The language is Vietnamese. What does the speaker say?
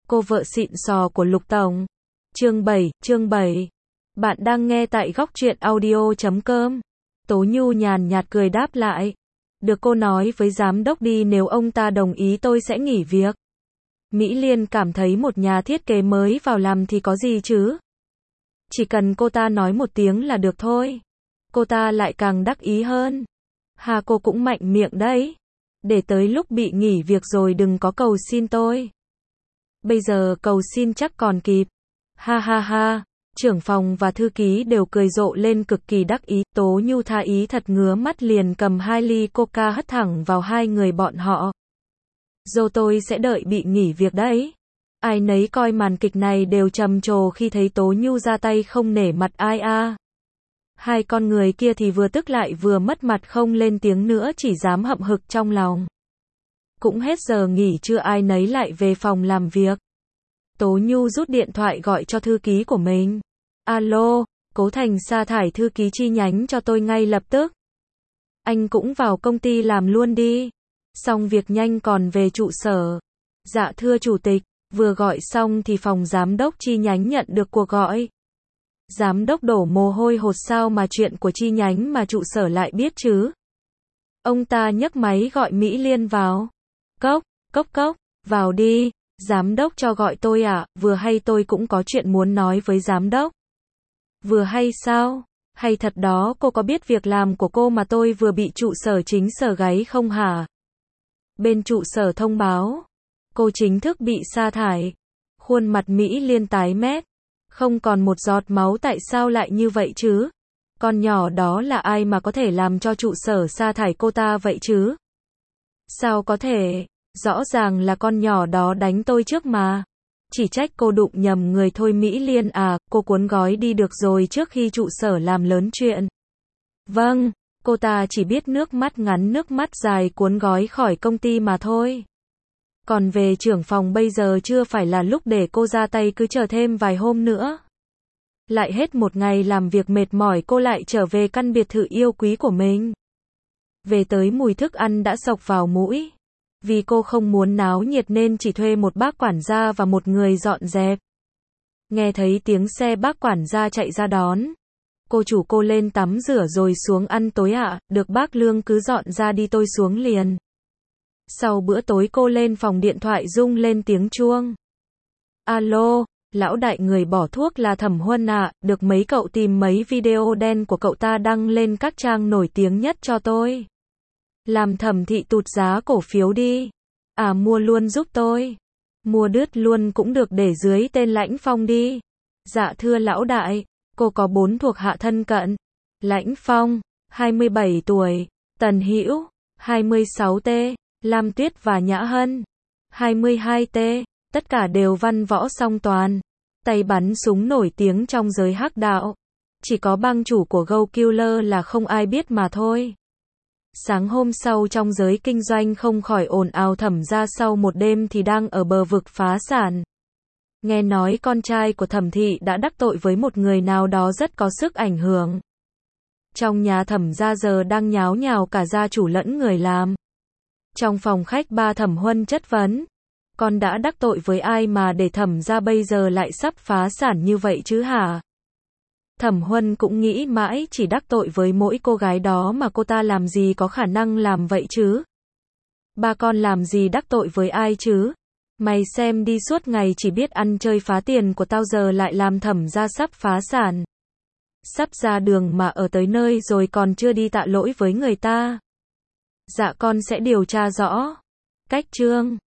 Cô vợ xịn sò của Lục Tổng. Chương 7. Bạn đang nghe tại góc truyện audio.com. Tố Nhu nhàn nhạt cười đáp lại. Được, cô nói với giám đốc đi, nếu ông ta đồng ý tôi sẽ nghỉ việc. Mỹ Liên cảm thấy một nhà thiết kế mới vào làm thì có gì chứ. Chỉ cần cô ta nói một tiếng là được thôi. Cô ta lại càng đắc ý hơn. Hà, cô cũng mạnh miệng đấy. Để tới lúc bị nghỉ việc rồi đừng có cầu xin tôi. Bây giờ cầu xin chắc còn kịp. Ha ha ha. Trưởng phòng và thư ký đều cười rộ lên cực kỳ đắc ý. Tố Nhu tha ý thật ngứa mắt, liền cầm 2 ly coca hất thẳng vào hai người bọn họ. Dô, tôi sẽ đợi bị nghỉ việc đấy. Ai nấy coi màn kịch này đều trầm trồ khi thấy Tố Nhu ra tay không nể mặt ai a. Hai con người kia thì vừa tức lại vừa mất mặt, không lên tiếng nữa, chỉ dám hậm hực trong lòng. Cũng hết giờ nghỉ trưa, ai nấy lại về phòng làm việc. Tố Nhu rút điện thoại gọi cho thư ký của mình. Alo, Cố Thành sa thải thư ký chi nhánh cho tôi ngay lập tức. Anh cũng vào công ty làm luôn đi. Xong việc nhanh còn về trụ sở. Dạ thưa chủ tịch. Vừa gọi xong thì phòng giám đốc chi nhánh nhận được cuộc gọi. Giám đốc đổ mồ hôi hột, sao mà chuyện của chi nhánh mà trụ sở lại biết chứ? Ông ta nhấc máy gọi Mỹ Liên vào. Cốc, vào đi. Giám đốc cho gọi tôi à? Vừa hay tôi cũng có chuyện muốn nói với giám đốc. Vừa hay sao? Hay thật đó, cô có biết việc làm của cô mà tôi vừa bị trụ sở chính sở gáy không hả? Bên trụ sở thông báo cô chính thức bị sa thải. Khuôn mặt Mỹ Liên tái mét. Không còn một giọt máu. Tại sao lại như vậy chứ? Con nhỏ đó là ai mà có thể làm cho trụ sở sa thải cô ta vậy chứ? Sao có thể? Rõ ràng là con nhỏ đó đánh tôi trước mà. Chỉ trách cô đụng nhầm người thôi. Mỹ Liên à, cô cuốn gói đi được rồi trước khi trụ sở làm lớn chuyện. Vâng, cô ta chỉ biết nước mắt ngắn nước mắt dài cuốn gói khỏi công ty mà thôi. Còn về trưởng phòng, bây giờ chưa phải là lúc để cô ra tay, cứ chờ thêm vài hôm nữa. Lại hết một ngày làm việc mệt mỏi, cô lại trở về căn biệt thự yêu quý của mình. Về tới mùi thức ăn đã xộc vào mũi. Vì cô không muốn náo nhiệt nên chỉ thuê một bác quản gia và một người dọn dẹp. Nghe thấy tiếng xe, bác quản gia chạy ra đón. Cô chủ, cô lên tắm rửa rồi xuống ăn tối ạ? Được bác Lương, cứ dọn ra đi, tôi xuống liền. Sau bữa tối cô lên phòng, điện thoại rung lên tiếng chuông. Alo, lão đại, người bỏ thuốc là Thẩm Huân ạ. Được mấy cậu tìm mấy video đen của cậu ta đăng lên các trang nổi tiếng nhất cho tôi. Làm Thẩm thị tụt giá cổ phiếu đi. À, mua luôn giúp tôi. Mua đứt luôn cũng được, để dưới tên Lãnh Phong đi. Dạ thưa lão đại. Cô có 4 thuộc hạ thân cận. Lãnh Phong, 27 tuổi. Tần Hữu, 26T. Lam Tuyết và Nhã Hân, 22T. Tất cả đều văn võ song toàn. Tay bắn súng nổi tiếng trong giới hắc đạo. Chỉ có bang chủ của Go Killer là không ai biết mà thôi. Sáng hôm sau trong giới kinh doanh không khỏi ồn ào. Thẩm gia sau một đêm thì đang ở bờ vực phá sản. Nghe nói con trai của Thẩm thị đã đắc tội với một người nào đó rất có sức ảnh hưởng. Trong nhà Thẩm gia giờ đang nháo nhào cả gia chủ lẫn người làm. Trong phòng khách, ba Thẩm Huân chất vấn. Con đã đắc tội với ai mà để Thẩm gia bây giờ lại sắp phá sản như vậy chứ hả? Thẩm Huân cũng nghĩ mãi, chỉ đắc tội với mỗi cô gái đó mà cô ta làm gì có khả năng làm vậy chứ? Ba con làm gì đắc tội với ai chứ? Mày xem đi, suốt ngày chỉ biết ăn chơi phá tiền của tao, giờ lại làm Thẩm gia sắp phá sản. Sắp ra đường mà ở tới nơi rồi còn chưa đi tạ lỗi với người ta. Dạ con sẽ điều tra rõ. Cách chương